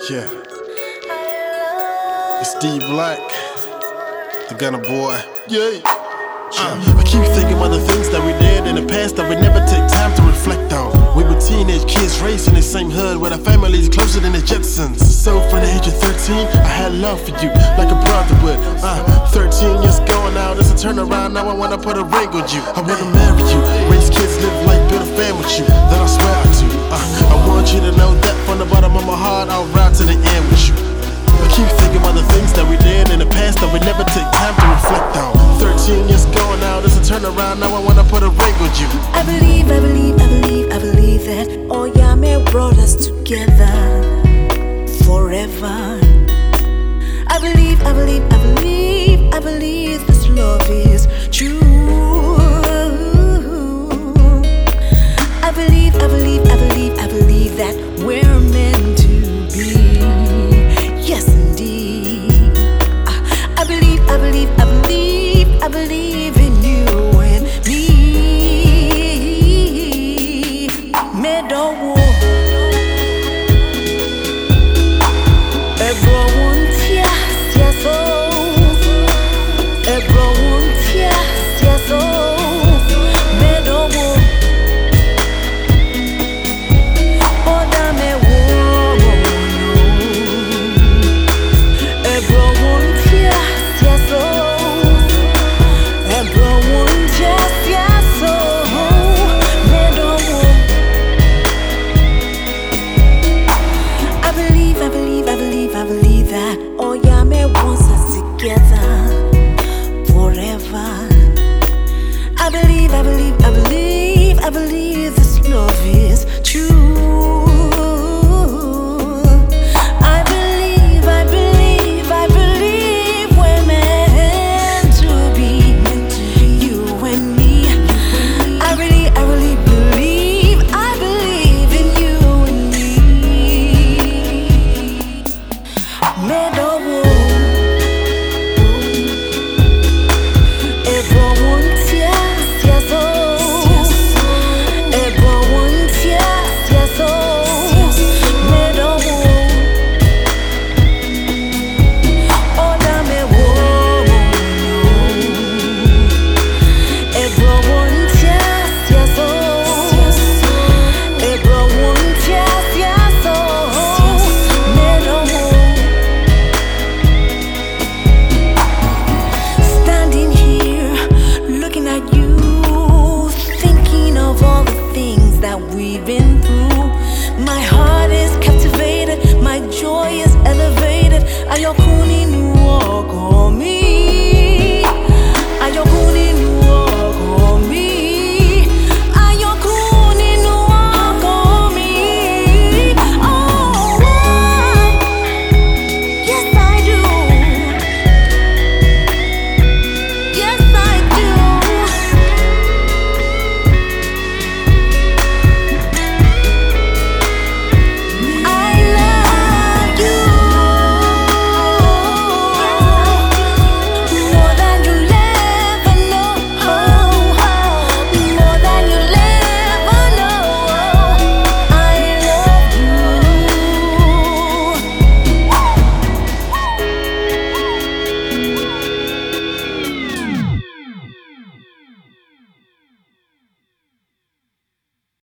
Yeah. It's Steve Black, the Gunna Boy. Yeah. I keep thinking about the things that we did in the past that we never take time to reflect on. We were teenage kids raised in the same hood with our families closer than the Jetsons. So from the age of 13, I had love for you like a brother would. 13 years gone now, there's a turnaround. Now I wanna put a ring on you. I wanna marry you, raise kids, live life, build a family with you. That I swear I do. I want you to know that from the bottom of my heart, I'll ride to the end with you. I keep thinking about the things that we did in the past that we never take time to reflect on. 13 years gone now, there's a turnaround. Now I wanna put a ring on you. I believe that oh Yahweh brought us together forever. I believe this love is